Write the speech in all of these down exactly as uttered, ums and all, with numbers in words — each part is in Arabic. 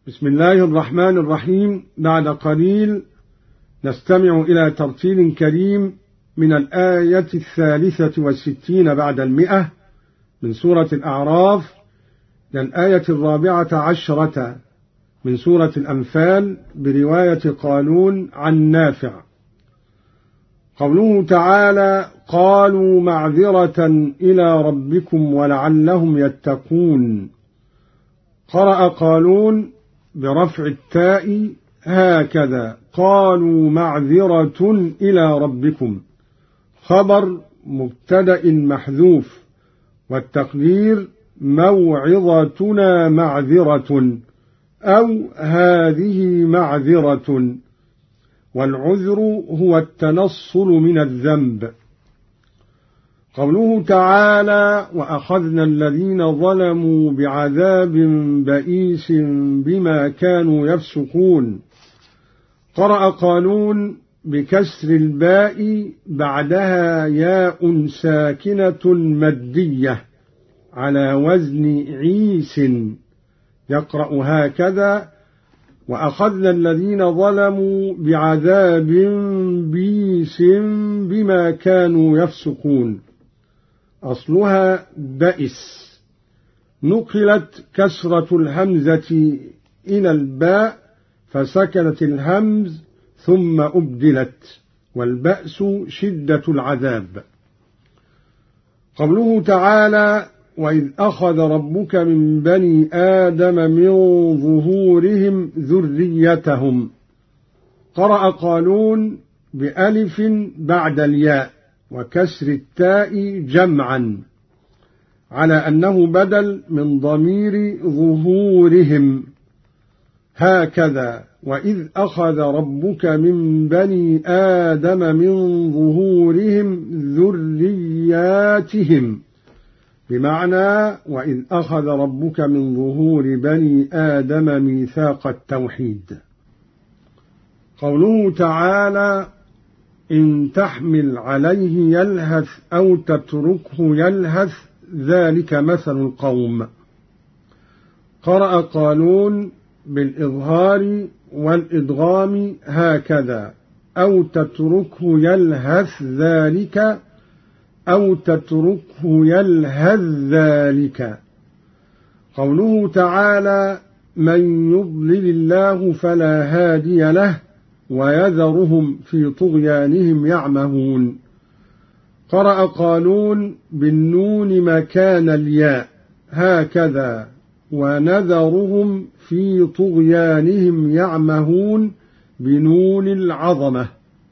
بسم الله الرحمن الرحيم. بعد قليل نستمع إلى ترتيل كريم من الآية الثالثة والستين بعد المئة من سورة الأعراف للآية الرابعة عشرة من سورة الأنفال برواية قالون عن نافع. قوله تعالى: قالوا معذرة إلى ربكم ولعلهم يتقون. قرأ قالون برفع التاء هكذا: قالوا معذرة إلى ربكم، خبر مبتدأ محذوف، والتقدير موعظتنا معذرة أو هذه معذرة، والعذر هو التنصل من الذنب. قوله تعالى: وأخذنا الذين ظلموا بعذاب بئيس بما كانوا يفسقون. قرأ قالون بكسر الباء بعدها ياء ساكنة مدية على وزن عيس، يقرأ هكذا: وأخذنا الذين ظلموا بعذاب بئيس بما كانوا يفسقون. أصلها بئس، نقلت كسرة الهمزة إلى الباء فسكنت الهمز ثم أبدلت، والبأس شدة العذاب. قوله تعالى: وإذ أخذ ربك من بني آدم من ظهورهم ذريتهم. قرأ قالون بألف بعد الياء وكسر التاء جمعا على أنه بدل من ضمير ظهورهم، هكذا: وإذ أخذ ربك من بني آدم من ظهورهم ذرياتهم، بمعنى وإذ أخذ ربك من ظهور بني آدم ميثاق التوحيد. قوله تعالى: إن تحمل عليه يلهث أو تتركه يلهث ذلك مثل القوم. قرأ قالون بالإظهار والإدغام هكذا: أو تتركه يلهث ذلك أو تتركه يلهث ذلك. قوله تعالى: من يضلل الله فلا هادي له ويذرهم في طغيانهم يعمهون. قرأ قالون بالنون مكان الياء هكذا: ونذرهم في طغيانهم يعمهون بنون العظمة.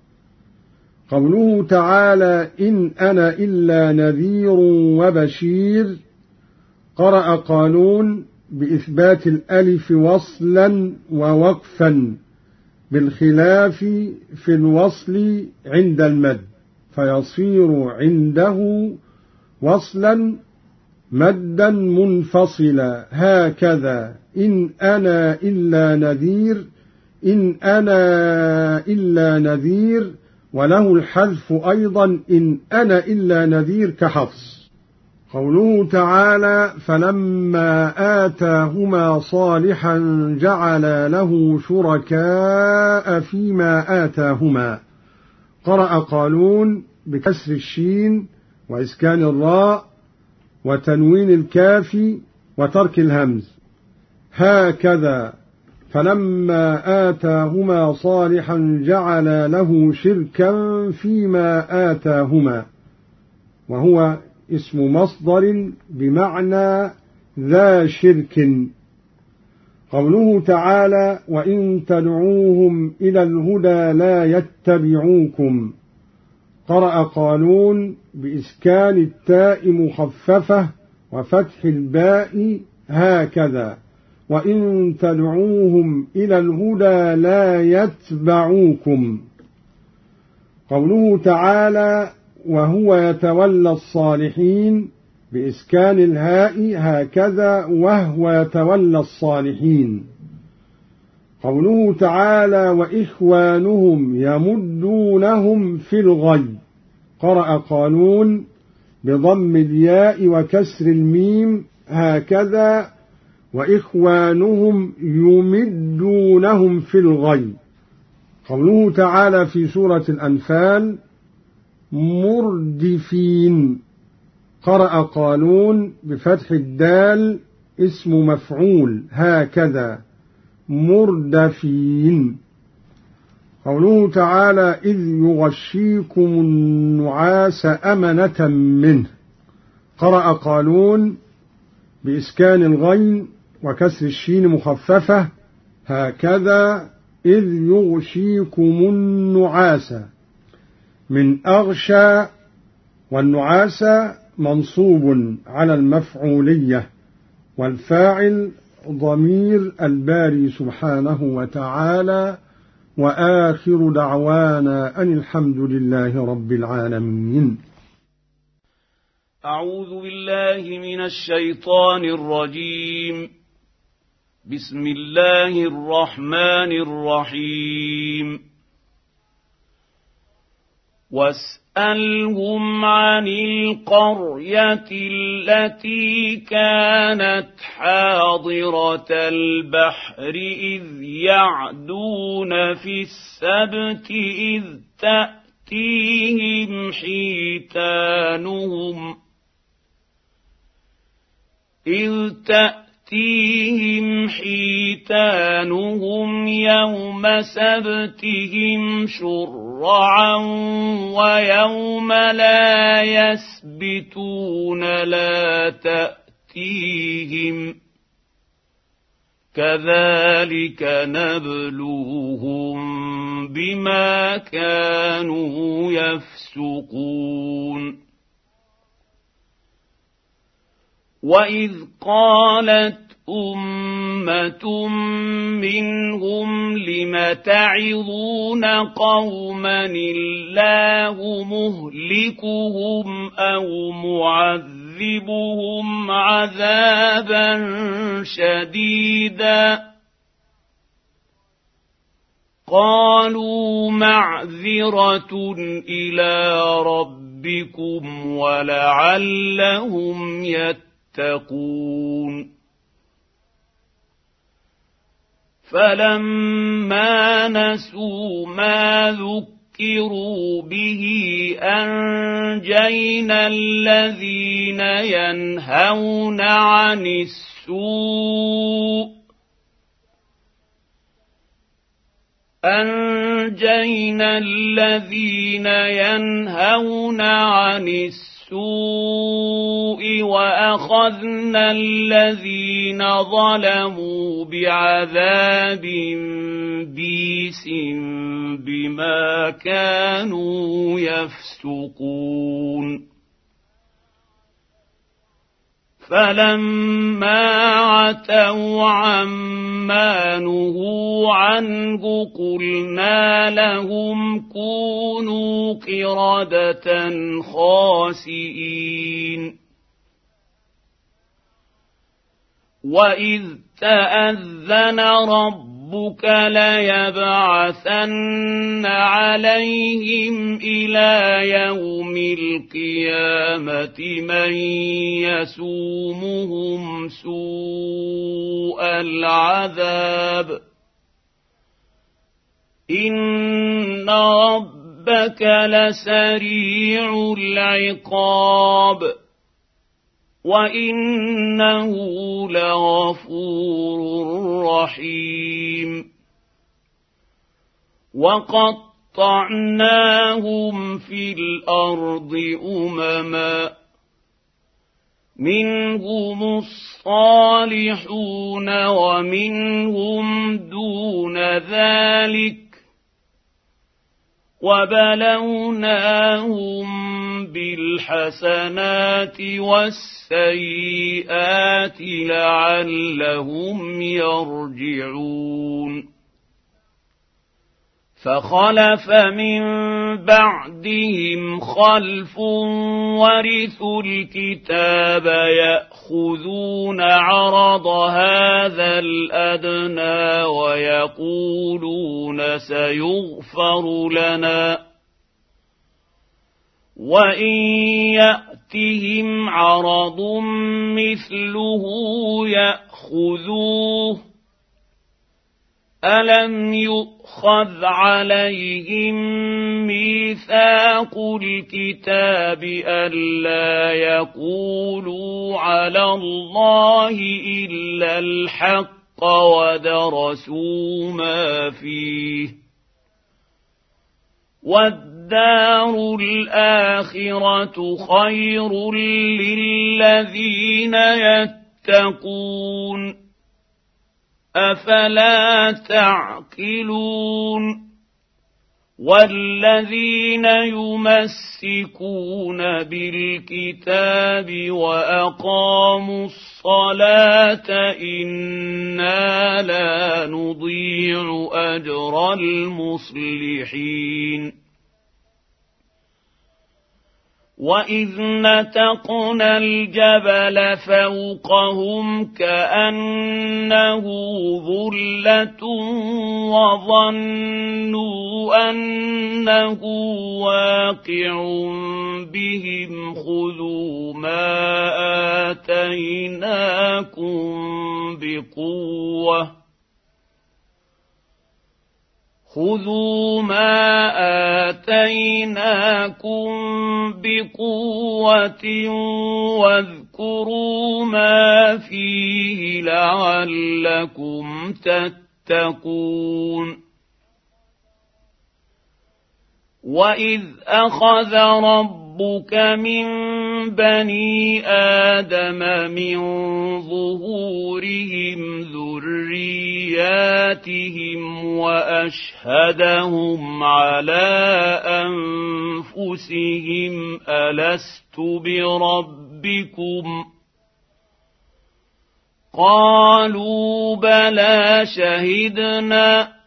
قوله تعالى: إن أنا إلا نذير وبشير. قرأ قالون بإثبات الألف وصلا ووقفا، بالخلاف في الوصل عند المد، فيصير عنده وصلا مدا منفصلا، هكذا: إن أنا إلا نذير، إن أنا إلا نذير، وله الحذف أيضا: إن أنا إلا نذير كحفص. قوله تعالى: فلما آتاهما صالحا جعل له شركاء فيما آتاهما. قرأ قالون بكسر الشين وإسكان الراء وتنوين الكاف وترك الهمز، هكذا: فلما آتاهما صالحا جعل له شركا فيما آتاهما، وهو اسم مصدر بمعنى ذا شرك. قوله تعالى: وإن تدعوهم إلى الهدى لا يتبعوكم. قرأ قالون بإسكان التاء مخففة وفتح الباء هكذا: وإن تدعوهم إلى الهدى لا يتبعوكم. قوله تعالى: وهو يتولى الصالحين بإسكان الهاء هكذا: وهو يتولى الصالحين. قوله تعالى: وإخوانهم يمدونهم في الغي. قرأ قالون بضم الياء وكسر الميم هكذا: وإخوانهم يمدونهم في الغي. قوله تعالى في سورة الأنفال مردفين، قرأ قالون بفتح الدال اسم مفعول هكذا مردفين. قوله تعالى إذ يغشيكم النعاس أمنة منه، قرأ قالون بإسكان الغين وكسر الشين مخففة هكذا إذ يغشيكم النعاس من أغشى، والنعاس منصوب على المفعولية، والفاعل ضمير الباري سبحانه وتعالى. وآخر دعوانا أن الحمد لله رب العالمين. أعوذ بالله من الشيطان الرجيم. بسم الله الرحمن الرحيم. واسألهم عن القرية التي كانت حاضرة البحر إذ يعدون في السبت إذ تأتيهم حيتانهم إذ تأتيهم حيتانهم يوم سبتهم شرعا ويوم لا يسبتون لا تأتيهم كذلك نبلوهم بما كانوا يفسقون. وإذ قالت أمة منهم لم تعظون قوما الله مهلكهم أو معذبهم عذابا شديدا قالوا معذرة إلى ربكم ولعلهم يتقون. فلما نسوا ما ذكروا به أنجينا الذين ينهون عن السوء أنجينا الذين ينهون عن السوء وأخذنا الذين ظلموا بعذاب بئيس بما كانوا يفسقون. فلما عتوا عما نهوا عنه قلنا لهم كونوا قردة خاسئين. وإذ تأذن ربك ليبعثن عليهم إلى يوم القيامة من يسومهم سوء العذاب إن ربك لسريع العقاب وإنه لغفور رحيم. وقطعناهم في الأرض أمما منهم الصالحون ومنهم دون ذلك وبلوناهم بالحسنات والسيئات لعلهم يرجعون. فخلف من بعدهم خلف ورثوا الكتاب يأخذون عرض هذا الأدنى ويقولون سيغفر لنا وإن يأتوا يأتهم عرض مثله يأخذوه ألم يؤخذ عليهم ميثاق الكتاب ألا يقولوا على الله إلا الحق ودرسوا ما فيه والدار الآخرة خير للذين يتقون أفلا تعقلون والذين يمسكون بالكتاب وأقاموا الصلاة إنا لا نضيع أجر المصلحين وإذ نتقنا الجبل فوقهم كأنه ظلة وظنوا أنه واقع بهم خذوا ما آتيناكم بقوة خذوا ما آتيناكم بقوة واذكروا ما فيه لعلكم تتقون وإذ أخذ ربك من بني آدم من ظهورهم ذرياتهم وأشهدهم على أنفسهم ألست بربكم قالوا بلى شهدنا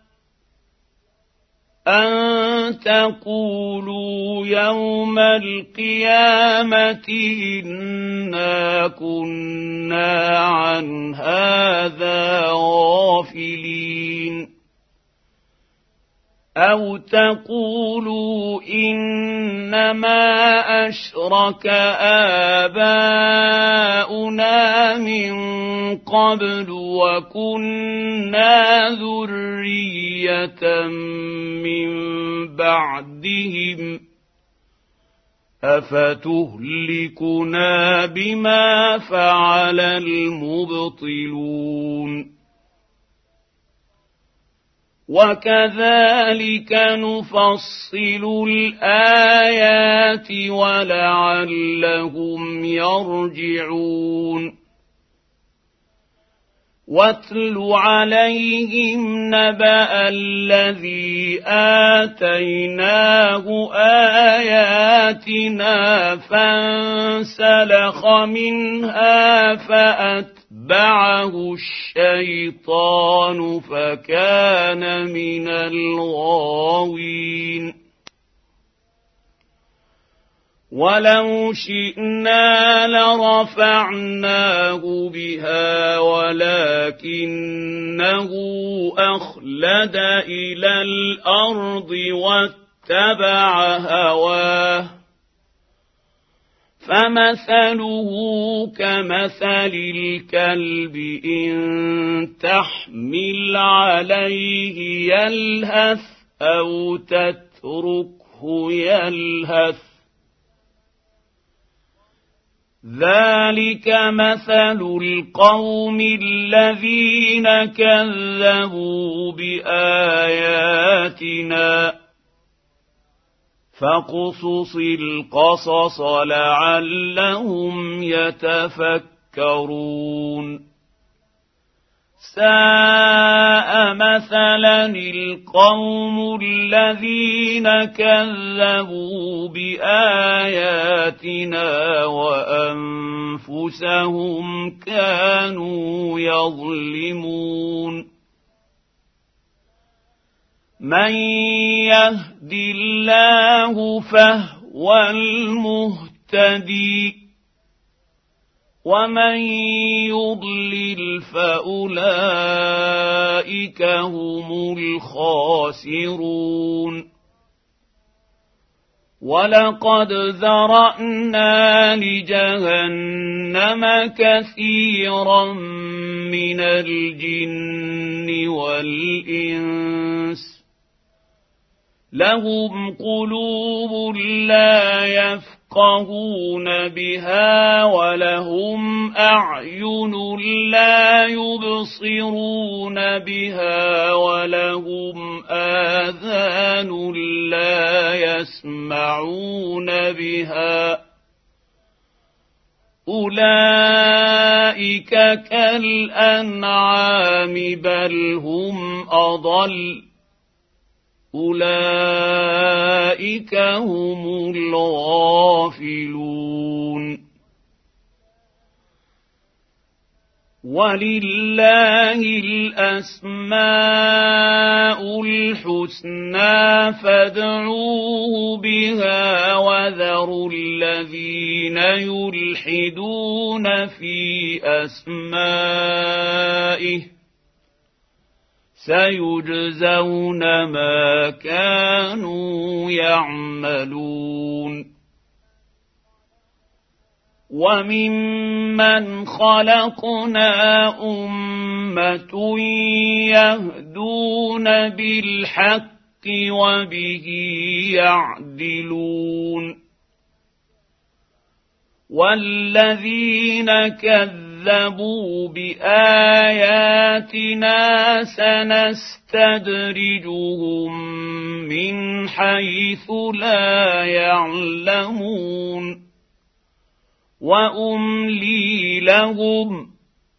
أن تقولوا يوم القيامة إنا كنا عن هذا غافلين أو تقولوا إنما أشرك آباؤنا من قبل وكنا ذرية من بعدهم أفتهلكنا بما فعل المبطلون وكذلك نفصل الآيات ولعلهم يرجعون واتل عليهم نبأ الذي آتيناه آياتنا فانسلخ منها فأتبعه الشيطان فكان من الغاوين ولو شئنا لرفعناه بها ولكنه أخلد إلى الأرض واتبع هواه فمثله كمثل الكلب إن تحمل عليه يلهث أو تتركه يلهث ذلك مثل القوم الذين كذبوا بآياتنا فاقصص القصص لعلهم يتفكرون ساء مثلا القوم الذين كذبوا بآياتنا وأنفسهم كانوا يظلمون من يهد الله فهو المهتدي ومن يضلل فأولئك هم الخاسرون ولقد ذرأنا لجهنم كثيرا من الجن والإنس لهم قلوب لا يفقهون بها ولهم أعين لا يبصرون بها ولهم آذان لا يسمعون بها أولئك كالأنعام بل هم أضل أولئك هم الغافلون ولله الأسماء الحسنى فادعوه بها وذروا الذين يلحدون في أسمائه سيجزون ما كانوا يعملون وممن خلقنا أمة يهدون بالحق وبه يعدلون والذين كذبوا بآياتنا سنستدرجهم من حيث لا يعلمون وأملي لهم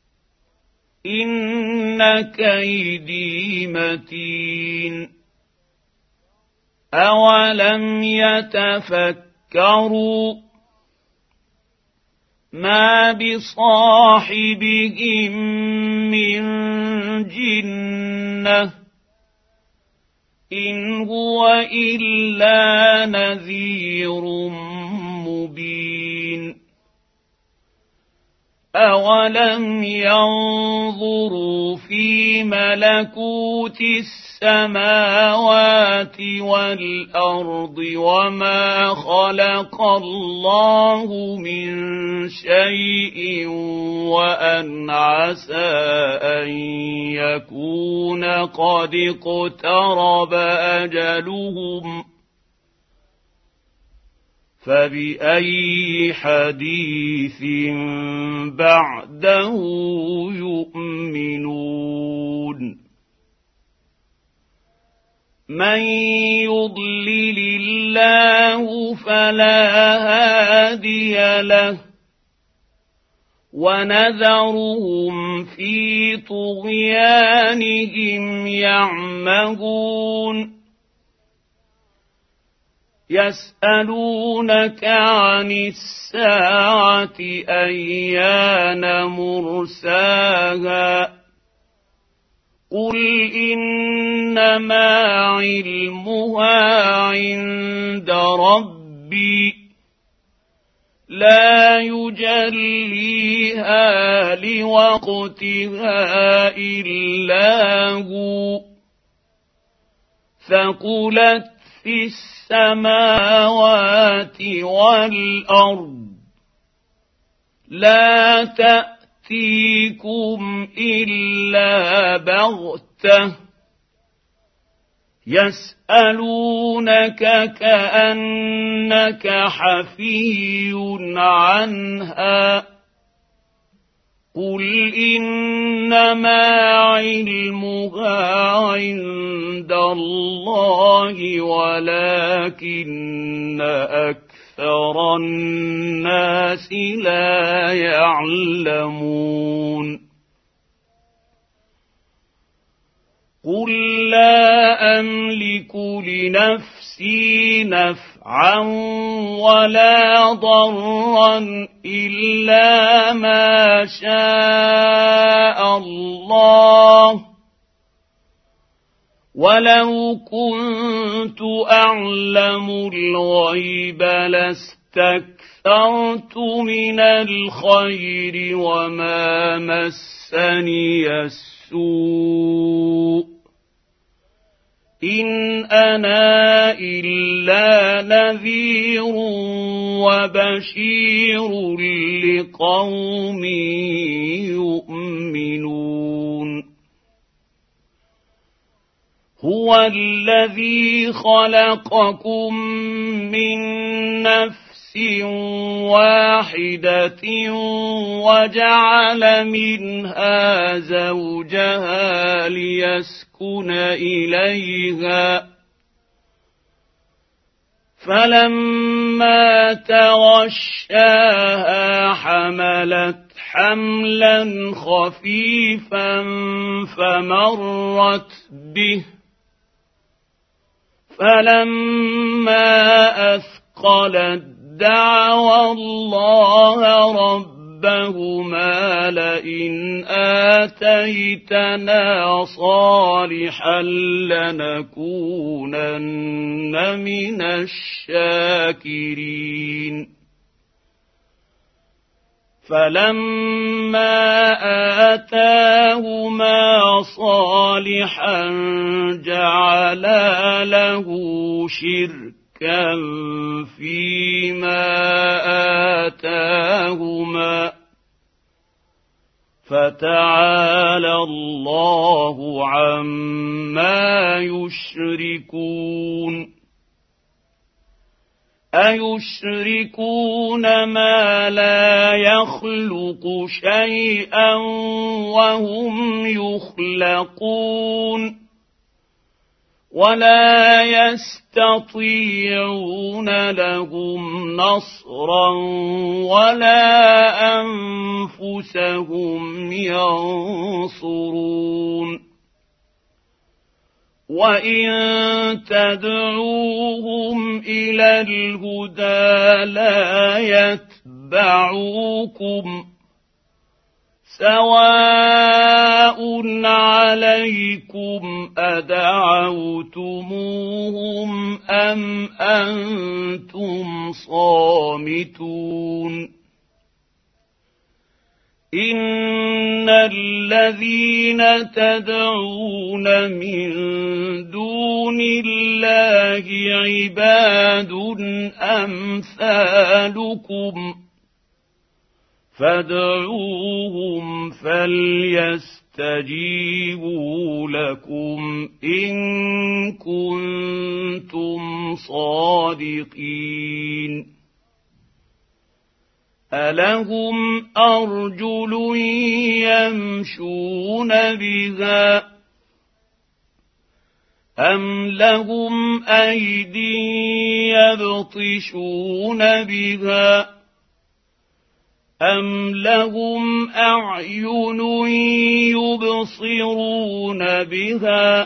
إن كيدي متين أولم يتفكروا ما بصاحبهم من جنة إن هو إلا نذير مبين أولم ينظروا في ملكوت السماوات والأرض وما خلق الله من شيء وأن عسى أن يكون قد اقترب أجلهم فبأي حديث بعده يؤمنون من يضلل الله فلا هادي له ونذرهم في طغيانهم يعمهون يسألونك عن الساعة أيان مرساها قل إنما علمها عند ربي لا يجليها لوقتها إلا هو ثقلت في السماوات والأرض لا تأتيكم إلا بغتة يسألونك كأنك حفي عنها قل إنما علمها عند الله ولكن أكثر الناس لا يعلمون قل لا أملك لنفسي نفعا ولا ضرا إلا ما شاء الله ولو كنت أعلم الغيب لاستكثرت من الخير وما مسني السوء إن أنا إلا نذير وبشير لقوم يؤمنون هو الذي خلقكم من نفس واحدة وجعل منها زوجها ليسكن إليها فلما تغشاها حملت حملا خفيفا فمرت به فلما أثقلت دعوا الله ربهما لئن آتيتنا صالحا لنكونن من الشاكرين فلما آتاهما صالحا جعلا له شركا فيما آتاهما فتعالى الله عما يشركون أيشركون ما لا يخلق شيئا وهم يخلقون ولا يستطيعون لهم نصرا ولا أنفسهم ينصرون وإن تدعوهم إلى الهدى لا يتبعوكم سواء عليكم أدعوتموهم أم أنتم صامتون إن الذين تدعون من دون الله عباد أمثالكم فادعوهم فليستجيبوا لكم إن كنتم صادقين ألهم أرجل يمشون بها أم لهم أيدي يبطشون بها أم لهم أعين يبصرون بها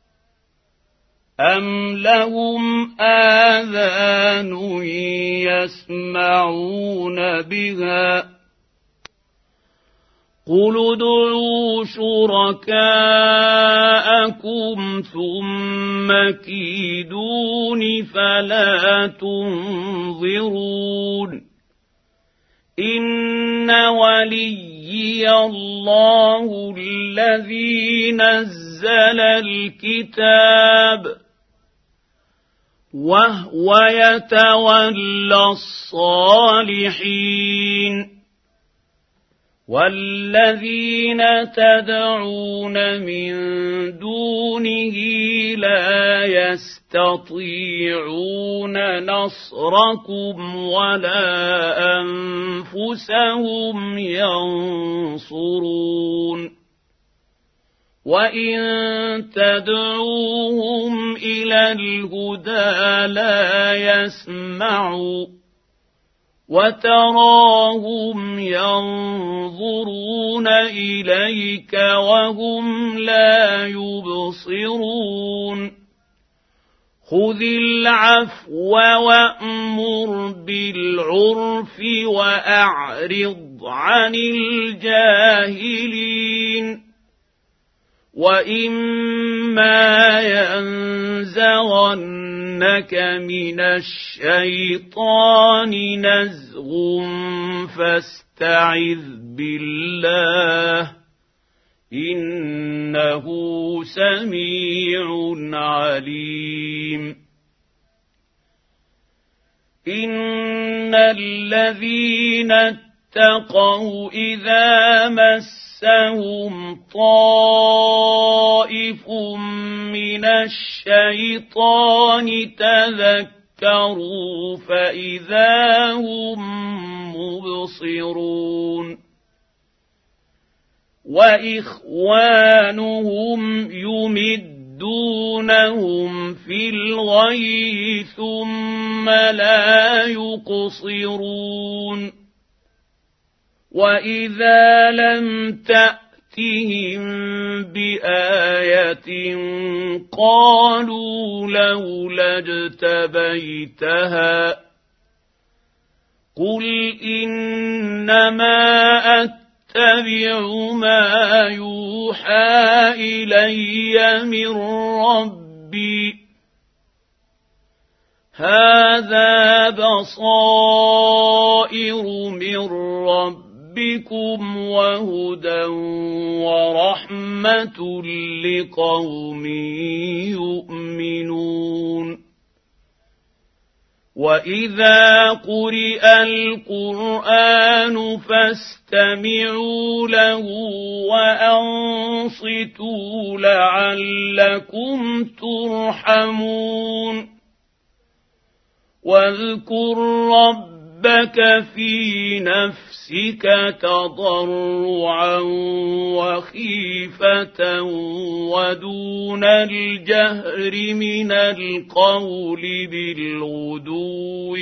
أم لهم آذان يسمعون بها قل ادعوا شركاءكم ثم كيدون فلا تنظرون إن وليي الله الذي نزل الكتاب وهو يتولى الصالحين والذين تدعون من دونه لا يستطيعون نصركم ولا أنفسهم ينصرون وإن تدعوهم إلى الهدى لا يسمعوا وتراهم ينظرون إليك وهم لا يبصرون خذ العفو وأمر بالعرف وأعرض عن الجاهلين وإما ينزغنك من الشيطان نزغ فاستعذ بالله إنه سميع عليم إن الذين اتقوا إذا مسهم طائف من الشيطان تذكروا فإذا هم مبصرون وإخوانهم يمدونهم في الغي ثم لا يقصرون وإذا لم تأتهم بآية قالوا لولا اجتبيتها قل إنما أتبع ما يوحى إلي من ربي هذا بصائر من ربكم وهدى ورحمة لقوم يؤمنون وإذا قرئ القرآن فاستمعوا له وأنصتوا لعلكم ترحمون واذكر ربك في نفسك تضرعا وخيفة ودون الجهر من القول بالغدو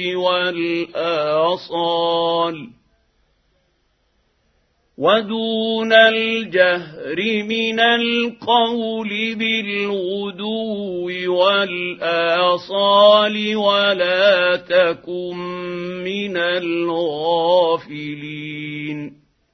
والآصال ودون الجهر من القول بالغدو والآصال ولا تكن من الغافلين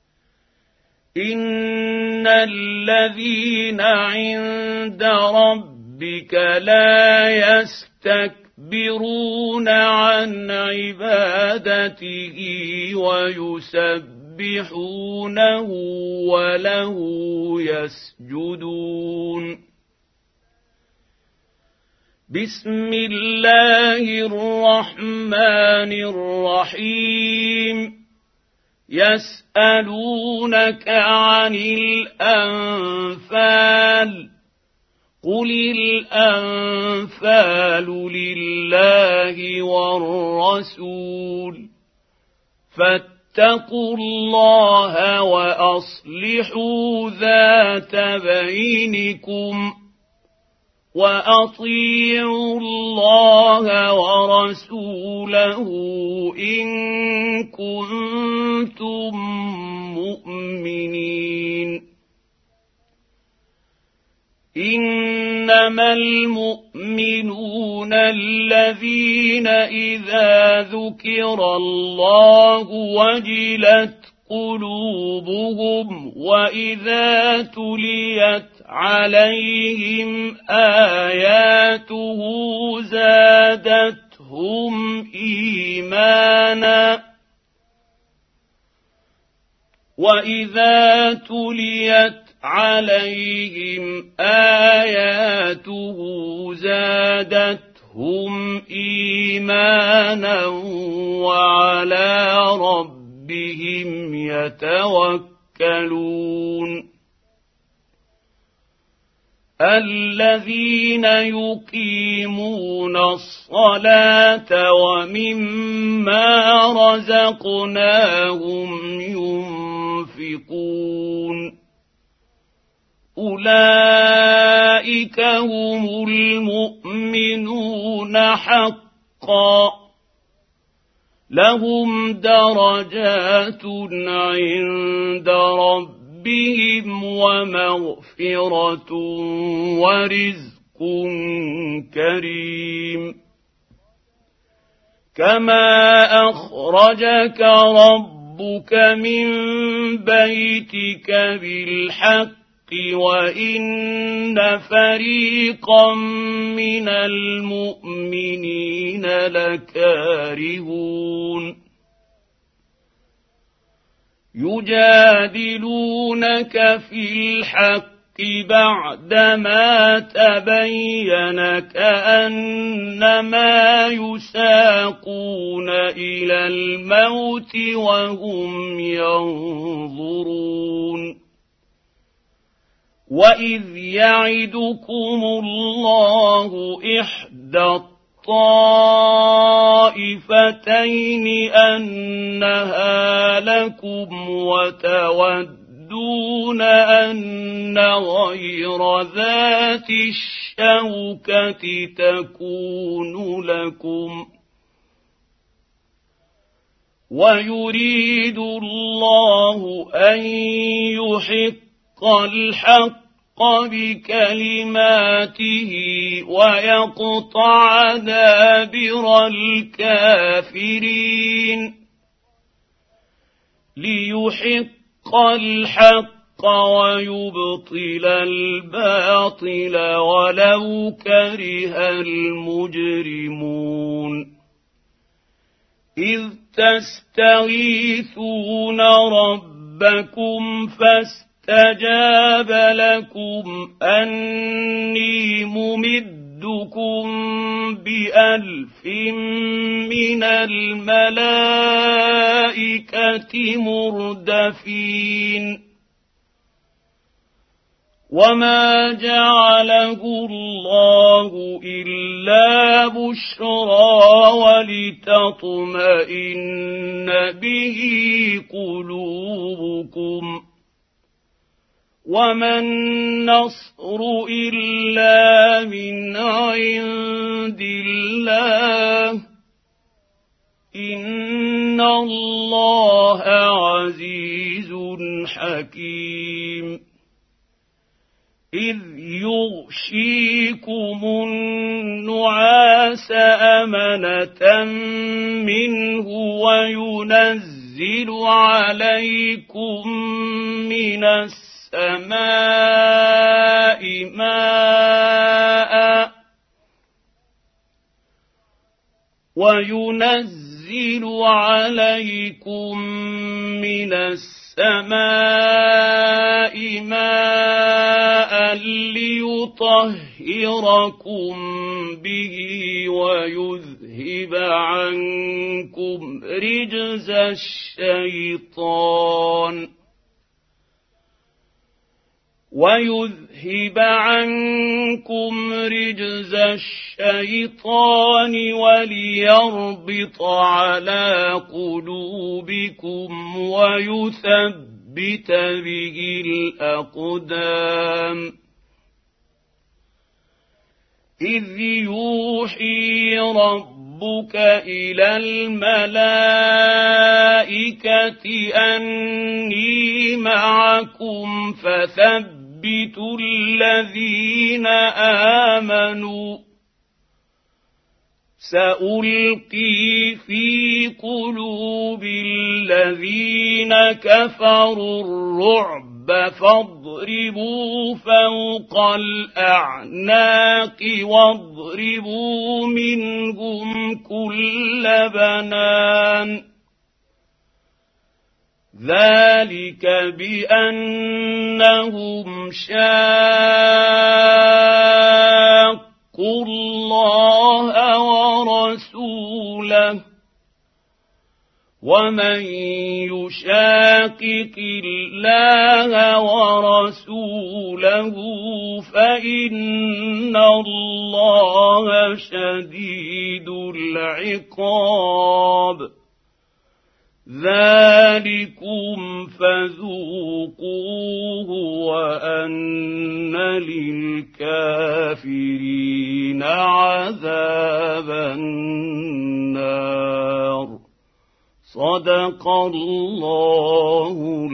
إن الذين عند ربك لا يستكبرون عن عبادته ويسبحون يسبحونه وله يسجدون بسم الله الرحمن الرحيم يسألونك عن الأنفال قل الأنفال لله والرسول فاتقوا الله وأصلحوا ذات بينكم وأطيعوا الله ورسوله إن كنتم مؤمنين إنما المؤمنون الذين إذا ذكر الله وجلت قلوبهم وإذا تليت عليهم آياته زادتهم إيمانا وإذا تليت عليهم آياته زادتهم إيمانا وعلى ربهم يتوكلون الذين يقيمون الصلاة ومما رزقناهم ينفقون أولئك هم المؤمنون حقا لهم درجات عند ربهم ومغفرة ورزق كريم كما أخرجك ربك من بيتك بالحق وإن فريقا من المؤمنين لكارهون يجادلونك في الحق بعدما تبين كأنما يساقون إلى الموت وهم ينظرون وإذ يعدكم الله إحدى الطائفتين أنها لكم وتودون أن غير ذات الشوكة تكون لكم ويريد الله أن يحق الحق بكلماته ويقطع دابر الكافرين ليحق الحق ويبطل الباطل ولو كره المجرمون إذ تستغيثون ربكم فاستغيثوا استجاب لكم أني ممدكم بألف من الملائكة مردفين وما جعله الله إلا بشرى ولتطمئن به قلوبكم وما النصر إلا من عند الله إن الله عزيز حكيم إذ يغشيكم النعاس أمنة منه وينزل عليكم من السماء السماء ماء وينزل عليكم من السماء ماء ليطهركم به ويذهب عنكم رجز الشيطان ويذهب عنكم رجز الشيطان وليربط على قلوبكم ويثبت به الأقدام إذ يوحي ربك إلى الملائكة أني معكم فثبتوا يثبتوا الذين آمنوا سألقي في قلوب الذين كفروا الرعب فاضربوا فوق الأعناق واضربوا منهم كل بنان ذلك بأنهم شاقوا الله ورسوله ومن يشاقق الله ورسوله فإن الله شديد العقاب ذلكم فذوقوه وأن للكافرين عذاب النار صدق الله